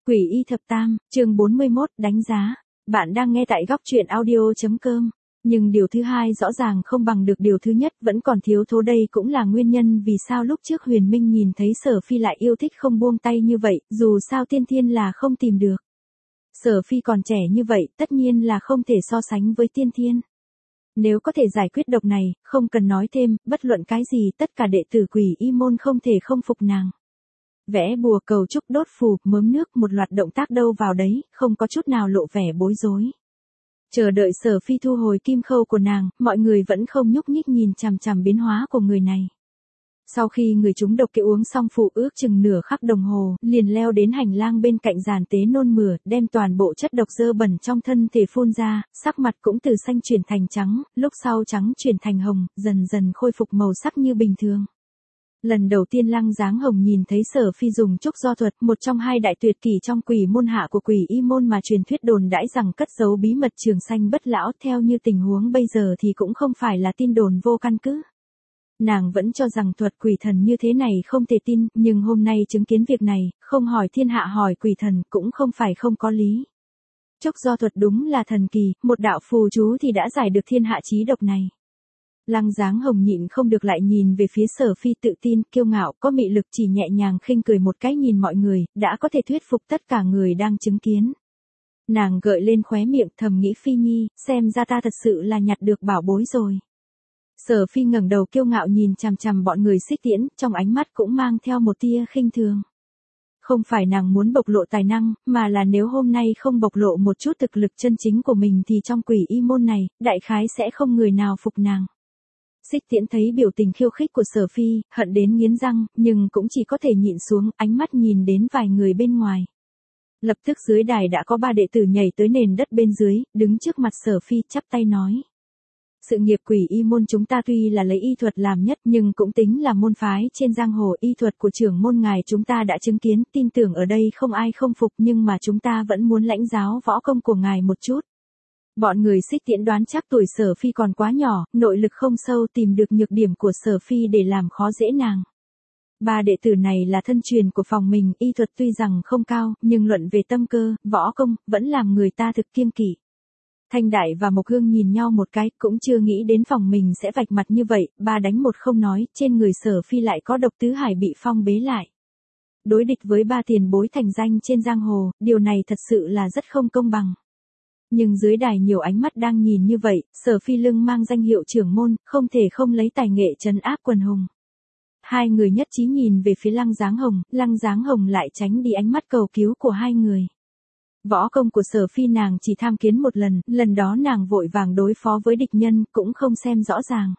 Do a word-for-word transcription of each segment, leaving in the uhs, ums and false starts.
Quỷ y thập tam, chương bốn mươi mốt, đánh giá. Bạn đang nghe tại góc truyện audio.com. Nhưng điều thứ hai rõ ràng không bằng được điều thứ nhất, vẫn còn thiếu thốn, đây cũng là nguyên nhân vì sao lúc trước Huyền Minh nhìn thấy Sở Phi lại yêu thích không buông tay như vậy, dù sao Tiên Thiên là không tìm được. Sở Phi còn trẻ như vậy, tất nhiên là không thể so sánh với Tiên Thiên. Nếu có thể giải quyết độc này, không cần nói thêm, bất luận cái gì tất cả đệ tử Quỷ Y môn không thể không phục nàng. Vẽ bùa cầu chúc, đốt phù, mớm nước, một loạt động tác đâu vào đấy, không có chút nào lộ vẻ bối rối. Chờ đợi Sở Phi thu hồi kim khâu của nàng, mọi người vẫn không nhúc nhích nhìn chằm chằm biến hóa của người này. Sau khi người chúng độc kia uống xong phụ ước chừng nửa khắc đồng hồ, liền leo đến hành lang bên cạnh giàn tế nôn mửa, đem toàn bộ chất độc dơ bẩn trong thân thể phun ra, sắc mặt cũng từ xanh chuyển thành trắng, lúc sau trắng chuyển thành hồng, dần dần khôi phục màu sắc như bình thường. Lần đầu tiên Lăng Dáng Hồng nhìn thấy Sở Phi dùng trúc do thuật, một trong hai đại tuyệt kỹ trong Quỷ môn hạ của Quỷ Y môn mà truyền thuyết đồn đãi rằng cất giấu bí mật trường sanh bất lão, theo như tình huống bây giờ thì cũng không phải là tin đồn vô căn cứ. Nàng vẫn cho rằng thuật quỷ thần như thế này không thể tin, nhưng hôm nay chứng kiến việc này, không hỏi thiên hạ hỏi quỷ thần cũng không phải không có lý. Trúc do thuật đúng là thần kỳ, một đạo phù chú thì đã giải được thiên hạ chí độc này. Lăng Dáng Hồng nhịn không được lại nhìn về phía Sở Phi, tự tin, kiêu ngạo, có mị lực, chỉ nhẹ nhàng khinh cười một cái nhìn mọi người, đã có thể thuyết phục tất cả người đang chứng kiến. Nàng gợi lên khóe miệng, thầm nghĩ Phi Nhi, xem ra ta thật sự là nhặt được bảo bối rồi. Sở Phi ngẩng đầu kiêu ngạo nhìn chằm chằm bọn người Xích Tiễn, trong ánh mắt cũng mang theo một tia khinh thường. Không phải nàng muốn bộc lộ tài năng, mà là nếu hôm nay không bộc lộ một chút thực lực chân chính của mình thì trong Quỷ Y môn này, đại khái sẽ không người nào phục nàng. Xích Tiễn thấy biểu tình khiêu khích của Sở Phi, hận đến nghiến răng, nhưng cũng chỉ có thể nhịn xuống, ánh mắt nhìn đến vài người bên ngoài. Lập tức dưới đài đã có ba đệ tử nhảy tới nền đất bên dưới, đứng trước mặt Sở Phi, chắp tay nói. Sự nghiệp Quỷ Y môn chúng ta tuy là lấy y thuật làm nhất, nhưng cũng tính là môn phái trên giang hồ, y thuật của trưởng môn ngài chúng ta đã chứng kiến, tin tưởng ở đây không ai không phục, nhưng mà chúng ta vẫn muốn lãnh giáo võ công của ngài một chút. Bọn người Xích Tiễn đoán chắc tuổi Sở Phi còn quá nhỏ, nội lực không sâu, tìm được nhược điểm của Sở Phi để làm khó dễ nàng. Ba đệ tử này là thân truyền của phòng mình, y thuật tuy rằng không cao, nhưng luận về tâm cơ, võ công, vẫn làm người ta thực kiêng kỵ. Thanh Đại và Mộc Hương nhìn nhau một cái, cũng chưa nghĩ đến phòng mình sẽ vạch mặt như vậy, ba đánh một không nói, trên người Sở Phi lại có độc tứ hải bị phong bế lại. Đối địch với ba tiền bối thành danh trên giang hồ, điều này thật sự là rất không công bằng. Nhưng dưới đài nhiều ánh mắt đang nhìn như vậy, Sở Phi lưng mang danh hiệu trưởng môn, không thể không lấy tài nghệ trấn áp quần hùng. Hai người nhất trí nhìn về phía Lăng Dáng Hồng, Lăng Dáng Hồng lại tránh đi ánh mắt cầu cứu của hai người. Võ công của Sở Phi nàng chỉ tham kiến một lần, lần đó nàng vội vàng đối phó với địch nhân, cũng không xem rõ ràng.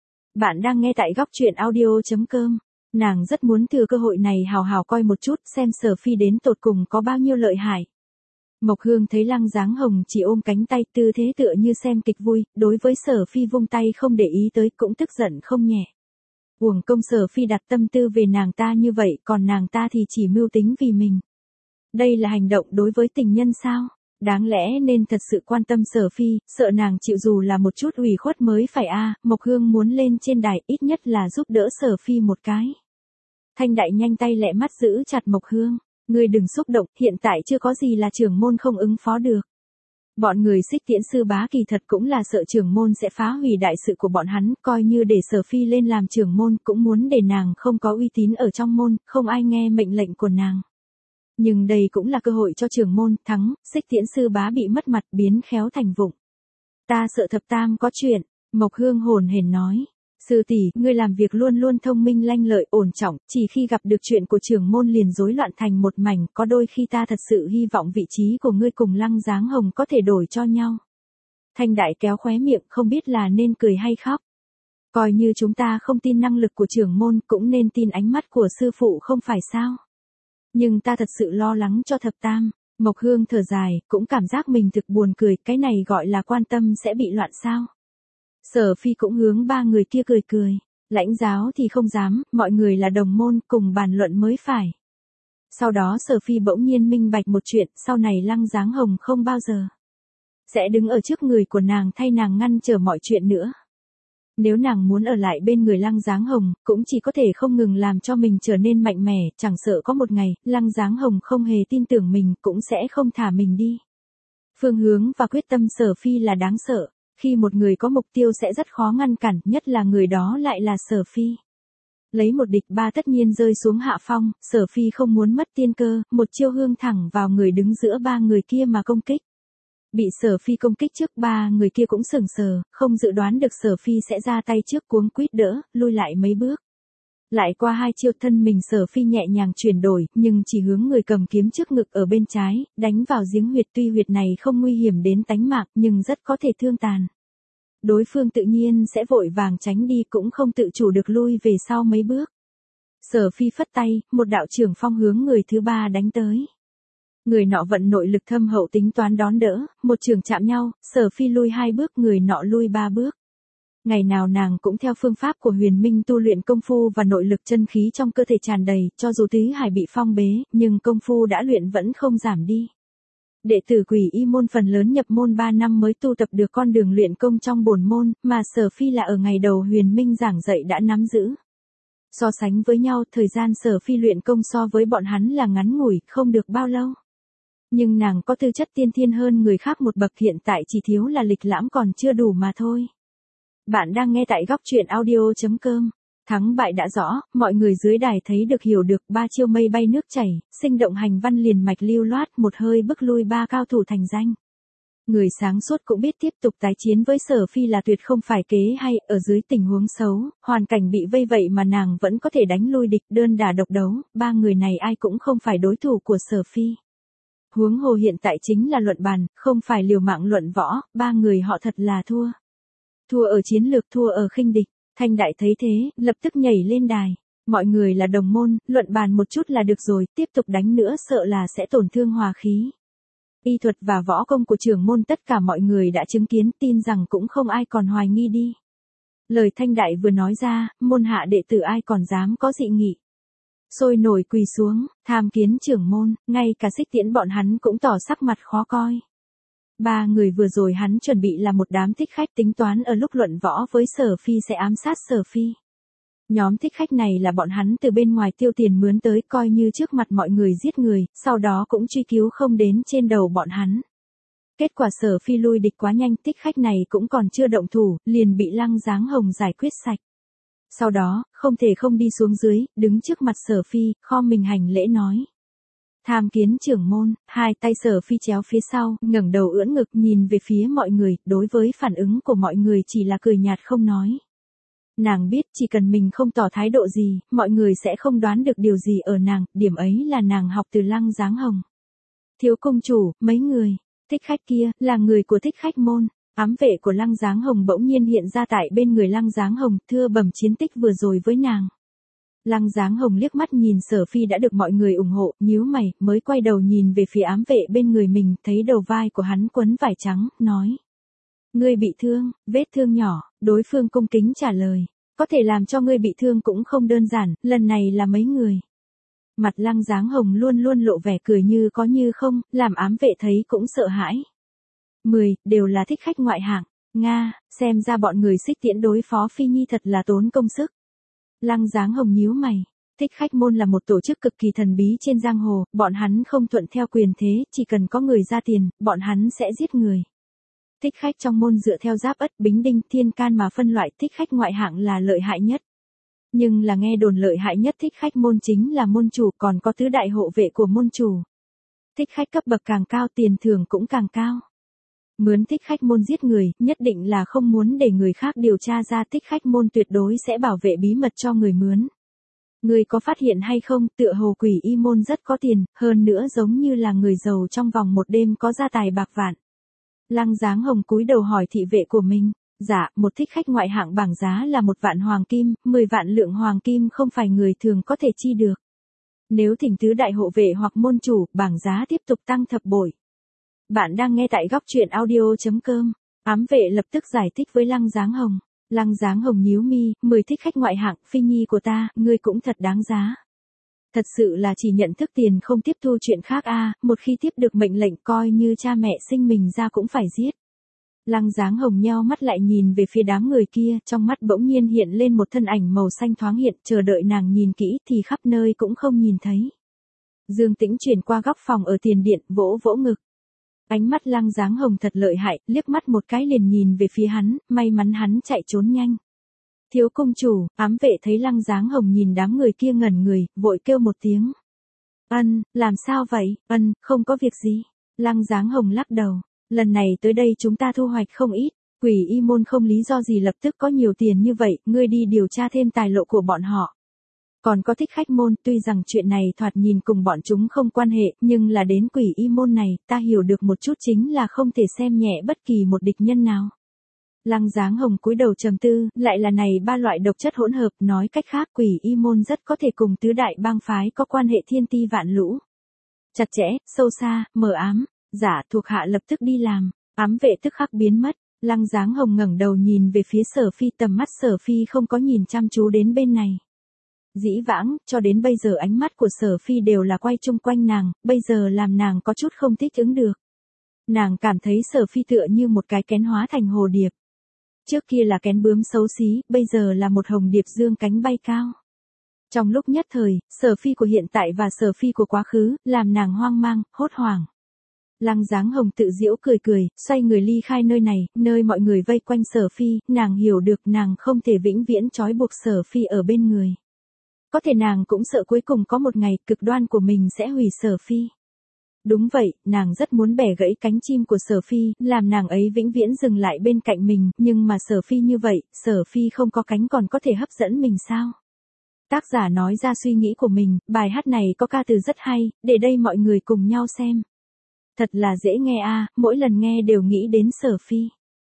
Bạn đang nghe tại góc truyện audio.com. Nàng rất muốn thừa cơ hội này hào hào coi một chút, xem Sở Phi đến tột cùng có bao nhiêu lợi hại. Mộc Hương thấy Lăng Dáng Hồng chỉ ôm cánh tay, tư thế tựa như xem kịch vui, đối với Sở Phi vung tay không để ý tới, cũng tức giận không nhẹ. Uổng công Sở Phi đặt tâm tư về nàng ta như vậy, còn nàng ta thì chỉ mưu tính vì mình. Đây là hành động đối với tình nhân sao? Đáng lẽ nên thật sự quan tâm Sở Phi, sợ nàng chịu dù là một chút ủy khuất mới phải a. À, Mộc Hương muốn lên trên đài, ít nhất là giúp đỡ Sở Phi một cái. Thanh Đại nhanh tay lẹ mắt giữ chặt Mộc Hương. Ngươi đừng xúc động, hiện tại chưa có gì là trưởng môn không ứng phó được. Bọn người Xích Tiễn sư bá kỳ thật cũng là sợ trưởng môn sẽ phá hủy đại sự của bọn hắn, coi như để Sở Phi lên làm trưởng môn, cũng muốn để nàng không có uy tín ở trong môn, không ai nghe mệnh lệnh của nàng. Nhưng đây cũng là cơ hội cho trưởng môn, thắng, Xích Tiễn sư bá bị mất mặt, biến khéo thành vụng. Ta sợ thập tam có chuyện, Mộc Hương hồn hển nói. Sư tỷ, ngươi làm việc luôn luôn thông minh lanh lợi, ổn trọng, chỉ khi gặp được chuyện của trưởng môn liền rối loạn thành một mảnh, có đôi khi ta thật sự hy vọng vị trí của ngươi cùng Lăng Dáng Hồng có thể đổi cho nhau. Thanh Đại kéo khóe miệng, không biết là nên cười hay khóc. Coi như chúng ta không tin năng lực của trưởng môn, cũng nên tin ánh mắt của sư phụ không phải sao? Nhưng ta thật sự lo lắng cho thập tam. Mộc Hương thở dài, cũng cảm giác mình thực buồn cười, cái này gọi là quan tâm sẽ bị loạn sao? Sở Phi cũng hướng ba người kia cười cười. Lãnh giáo thì không dám, mọi người là đồng môn, cùng bàn luận mới phải. Sau đó Sở Phi bỗng nhiên minh bạch một chuyện, sau này Lăng Dáng Hồng không bao giờ sẽ đứng ở trước người của nàng thay nàng ngăn trở mọi chuyện nữa. Nếu nàng muốn ở lại bên người Lăng Giáng Hồng, cũng chỉ có thể không ngừng làm cho mình trở nên mạnh mẽ, chẳng sợ có một ngày, Lăng Giáng Hồng không hề tin tưởng mình, cũng sẽ không thả mình đi. Phương hướng và quyết tâm Sở Phi là đáng sợ, khi một người có mục tiêu sẽ rất khó ngăn cản, nhất là người đó lại là Sở Phi. Lấy một địch ba tất nhiên rơi xuống hạ phong, Sở Phi không muốn mất tiên cơ, một chiêu hương thẳng vào người đứng giữa ba người kia mà công kích. Bị Sở Phi công kích trước, ba người kia cũng sững sờ, không dự đoán được Sở Phi sẽ ra tay trước, cuống quýt đỡ, lui lại mấy bước. Lại qua hai chiêu, thân mình Sở Phi nhẹ nhàng chuyển đổi, nhưng chỉ hướng người cầm kiếm trước ngực ở bên trái, đánh vào giếng huyệt, tuy huyệt này không nguy hiểm đến tánh mạng, nhưng rất có thể thương tàn. Đối phương tự nhiên sẽ vội vàng tránh đi, cũng không tự chủ được lui về sau mấy bước. Sở Phi phất tay, một đạo trưởng phong hướng người thứ ba đánh tới. Người nọ vận nội lực thâm hậu tính toán đón đỡ, một trường chạm nhau, Sở Phi lui hai bước, người nọ lui ba bước. Ngày nào nàng cũng theo phương pháp của Huyền Minh tu luyện công phu và nội lực, chân khí trong cơ thể tràn đầy, cho dù tứ hải bị phong bế, nhưng công phu đã luyện vẫn không giảm đi. Đệ tử Quỷ Y môn phần lớn nhập môn ba năm mới tu tập được con đường luyện công trong bổn môn, mà Sở Phi là ở ngày đầu Huyền Minh giảng dạy đã nắm giữ. So sánh với nhau, thời gian Sở Phi luyện công so với bọn hắn là ngắn ngủi, không được bao lâu. Nhưng nàng có tư chất tiên thiên hơn người khác một bậc, hiện tại chỉ thiếu là lịch lãm còn chưa đủ mà thôi. Bạn đang nghe tại góc truyện audio chấm com. Thắng bại đã rõ, mọi người dưới đài thấy được hiểu được, ba chiêu mây bay nước chảy, sinh động hành văn liền mạch lưu loát, một hơi bức lui ba cao thủ thành danh. Người sáng suốt cũng biết tiếp tục tái chiến với Sở Phi là tuyệt không phải kế hay, ở dưới tình huống xấu, hoàn cảnh bị vây vậy mà nàng vẫn có thể đánh lui địch, đơn đả độc đấu, ba người này ai cũng không phải đối thủ của Sở Phi. Huống hồ hiện tại chính là luận bàn, không phải liều mạng luận võ, ba người họ thật là thua. Thua ở chiến lược, thua ở khinh địch. Thanh Đại thấy thế, lập tức nhảy lên đài. Mọi người là đồng môn, luận bàn một chút là được rồi, tiếp tục đánh nữa sợ là sẽ tổn thương hòa khí. Y thuật và võ công của trưởng môn tất cả mọi người đã chứng kiến, tin rằng cũng không ai còn hoài nghi đi. Lời Thanh Đại vừa nói ra, môn hạ đệ tử ai còn dám có dị nghị. Sôi nổi quỳ xuống, tham kiến trưởng môn, ngay cả Xích Tiễn bọn hắn cũng tỏ sắc mặt khó coi. Ba người vừa rồi hắn chuẩn bị là một đám thích khách, tính toán ở lúc luận võ với Sở Phi sẽ ám sát Sở Phi. Nhóm thích khách này là bọn hắn từ bên ngoài tiêu tiền mướn tới, coi như trước mặt mọi người giết người, sau đó cũng truy cứu không đến trên đầu bọn hắn. Kết quả Sở Phi lui địch quá nhanh, thích khách này cũng còn chưa động thủ, liền bị Lăng Giáng Hồng giải quyết sạch. Sau đó, không thể không đi xuống dưới, đứng trước mặt Sở Phi, khom mình hành lễ nói. Tham kiến trưởng môn, hai tay Sở Phi chéo phía sau, ngẩng đầu ưỡn ngực nhìn về phía mọi người, đối với phản ứng của mọi người chỉ là cười nhạt không nói. Nàng biết chỉ cần mình không tỏ thái độ gì, mọi người sẽ không đoán được điều gì ở nàng, điểm ấy là nàng học từ Lăng Giáng Hồng. Thiếu công chủ, mấy người, thích khách kia, là người của thích khách môn. Ám vệ của Lăng Giáng Hồng bỗng nhiên hiện ra tại bên người Lăng Giáng Hồng, thưa bẩm chiến tích vừa rồi với nàng. Lăng Giáng Hồng liếc mắt nhìn Sở Phi đã được mọi người ủng hộ, nhíu mày, mới quay đầu nhìn về phía ám vệ bên người mình, thấy đầu vai của hắn quấn vải trắng, nói. Ngươi bị thương, vết thương nhỏ, đối phương cung kính trả lời. Có thể làm cho ngươi bị thương cũng không đơn giản, lần này là mấy người. Mặt Lăng Giáng Hồng luôn luôn lộ vẻ cười như có như không, làm ám vệ thấy cũng sợ hãi. Mười, đều là thích khách ngoại hạng. Nga, xem ra bọn người Xích Tiễn đối phó Phi Nhi thật là tốn công sức. Lăng Giáng Hồng nhíu mày. Thích khách môn là một tổ chức cực kỳ thần bí trên giang hồ, bọn hắn không thuận theo quyền thế, chỉ cần có người ra tiền, bọn hắn sẽ giết người. Thích khách trong môn dựa theo Giáp Ất, Bính Đinh, Thiên Can mà phân loại, thích khách ngoại hạng là lợi hại nhất. Nhưng là nghe đồn lợi hại nhất thích khách môn chính là môn chủ, còn có tứ đại hộ vệ của môn chủ. Thích khách cấp bậc càng cao tiền thưởng cũng càng cao. Mướn thích khách môn giết người, nhất định là không muốn để người khác điều tra ra, thích khách môn tuyệt đối sẽ bảo vệ bí mật cho người mướn. Người có phát hiện hay không, tựa hồ Quỷ Y môn rất có tiền, hơn nữa giống như là người giàu trong vòng một đêm có gia tài bạc vạn. Lăng Giáng Hồng cúi đầu hỏi thị vệ của mình. Dạ, một thích khách ngoại hạng bảng giá là một vạn hoàng kim, mười vạn lượng hoàng kim không phải người thường có thể chi được. Nếu thỉnh tứ đại hộ vệ hoặc môn chủ, bảng giá tiếp tục tăng thập bội. Bạn đang nghe tại góc truyện audio chấm com. Ám vệ lập tức giải thích với Lăng Giáng Hồng. Lăng Giáng Hồng nhíu mi, mười thích khách ngoại hạng, Phi Nhi của ta, ngươi cũng thật đáng giá. Thật sự là chỉ nhận thức tiền không tiếp thu chuyện khác a, à, một khi tiếp được mệnh lệnh coi như cha mẹ sinh mình ra cũng phải giết. Lăng Dáng Hồng nheo mắt lại nhìn về phía đám người kia, trong mắt bỗng nhiên hiện lên một thân ảnh màu xanh thoáng hiện, chờ đợi nàng nhìn kỹ thì khắp nơi cũng không nhìn thấy. Dương Tĩnh chuyển qua góc phòng ở tiền điện, vỗ vỗ ngực. Ánh mắt Lăng Dáng Hồng thật lợi hại, liếc mắt một cái liền nhìn về phía hắn, may mắn hắn chạy trốn nhanh. Thiếu công chủ, ám vệ thấy Lăng Dáng Hồng nhìn đám người kia ngẩn người, vội kêu một tiếng. Ân, làm sao vậy? Ân, không có việc gì. Lăng Dáng Hồng lắc đầu. Lần này tới đây chúng ta thu hoạch không ít. Quỷ y môn không lý do gì lập tức có nhiều tiền như vậy, ngươi đi điều tra thêm tài lộ của bọn họ. Còn có thích khách môn, tuy rằng chuyện này thoạt nhìn cùng bọn chúng không quan hệ, nhưng là đến quỷ y môn này, ta hiểu được một chút chính là không thể xem nhẹ bất kỳ một địch nhân nào. Lăng Dáng Hồng cúi đầu trầm tư, lại là này ba loại độc chất hỗn hợp, nói cách khác quỷ y môn rất có thể cùng tứ đại bang phái có quan hệ thiên ti vạn lũ. Chặt chẽ, sâu xa, mờ ám, giả thuộc hạ lập tức đi làm, ám vệ tức khắc biến mất. Lăng Dáng Hồng ngẩng đầu nhìn về phía Sở Phi, tầm mắt Sở Phi không có nhìn chăm chú đến bên này. Dĩ vãng, cho đến bây giờ ánh mắt của Sở Phi đều là quay chung quanh nàng, bây giờ làm nàng có chút không thích ứng được. Nàng cảm thấy Sở Phi tựa như một cái kén hóa thành hồ điệp. Trước kia là kén bướm xấu xí, bây giờ là một hồng điệp dương cánh bay cao. Trong lúc nhất thời, Sở Phi của hiện tại và Sở Phi của quá khứ, làm nàng hoang mang, hốt hoảng. Lăng Dáng Hồng tự giễu cười cười, xoay người ly khai nơi này, nơi mọi người vây quanh Sở Phi, nàng hiểu được nàng không thể vĩnh viễn trói buộc Sở Phi ở bên người. Có thể nàng cũng sợ cuối cùng có một ngày cực đoan của mình sẽ hủy Sở Phi. Đúng vậy, nàng rất muốn bẻ gãy cánh chim của Sở Phi, làm nàng ấy vĩnh viễn dừng lại bên cạnh mình, nhưng mà Sở Phi như vậy, Sở Phi không có cánh còn có thể hấp dẫn mình sao? Tác giả nói ra suy nghĩ của mình, bài hát này có ca từ rất hay, để đây mọi người cùng nhau xem. Thật là dễ nghe a, mỗi lần nghe đều nghĩ đến Sở Phi.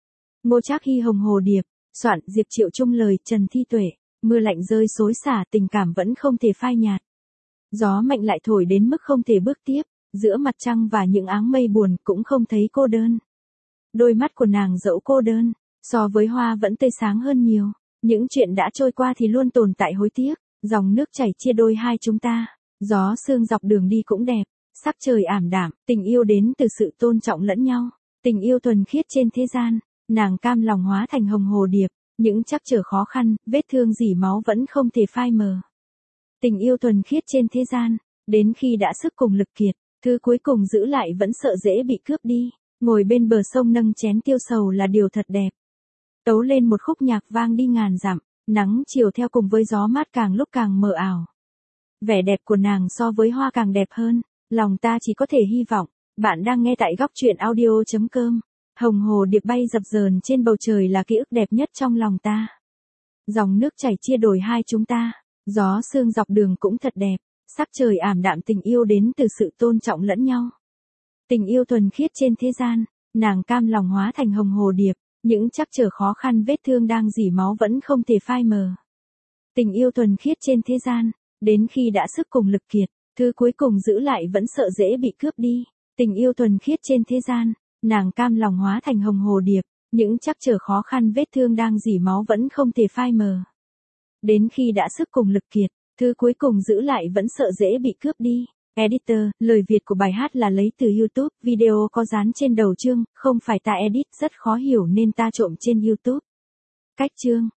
Ngô Trác Hy Hồng Hồ Điệp, soạn Diệp Triệu Trung, lời Trần Thi Tuệ. Mưa lạnh rơi xối xả, tình cảm vẫn không thể phai nhạt. Gió mạnh lại thổi đến mức không thể bước tiếp, giữa mặt trăng và những áng mây buồn cũng không thấy cô đơn. Đôi mắt của nàng dẫu cô đơn, so với hoa vẫn tươi sáng hơn nhiều. Những chuyện đã trôi qua thì luôn tồn tại hối tiếc, dòng nước chảy chia đôi hai chúng ta. Gió sương dọc đường đi cũng đẹp, sắc trời ảm đạm, tình yêu đến từ sự tôn trọng lẫn nhau. Tình yêu thuần khiết trên thế gian, nàng cam lòng hóa thành hồng hồ điệp. Những trắc trở khó khăn, vết thương dỉ máu vẫn không thể phai mờ. Tình yêu thuần khiết trên thế gian, đến khi đã sức cùng lực kiệt, thứ cuối cùng giữ lại vẫn sợ dễ bị cướp đi. Ngồi bên bờ sông nâng chén tiêu sầu là điều thật đẹp. Tấu lên một khúc nhạc vang đi ngàn dặm, nắng chiều theo cùng với gió mát càng lúc càng mờ ảo. Vẻ đẹp của nàng so với hoa càng đẹp hơn, lòng ta chỉ có thể hy vọng. Bạn đang nghe tại góc truyện audio chấm com. Hồng hồ điệp bay dập dờn trên bầu trời là ký ức đẹp nhất trong lòng ta. Dòng nước chảy chia đôi hai chúng ta, gió sương dọc đường cũng thật đẹp, sắc trời ảm đạm, tình yêu đến từ sự tôn trọng lẫn nhau. Tình yêu thuần khiết trên thế gian, nàng cam lòng hóa thành hồng hồ điệp, những trắc trở khó khăn vết thương đang dỉ máu vẫn không thể phai mờ. Tình yêu thuần khiết trên thế gian, đến khi đã sức cùng lực kiệt, thứ cuối cùng giữ lại vẫn sợ dễ bị cướp đi. Tình yêu thuần khiết trên thế gian, nàng cam lòng hóa thành hồng hồ điệp, những trắc trở khó khăn vết thương đang dỉ máu vẫn không thể phai mờ. Đến khi đã sức cùng lực kiệt, thứ cuối cùng giữ lại vẫn sợ dễ bị cướp đi. Editor, lời Việt của bài hát là lấy từ YouTube, video có dán trên đầu chương, không phải ta edit, rất khó hiểu nên ta trộm trên YouTube. Cách chương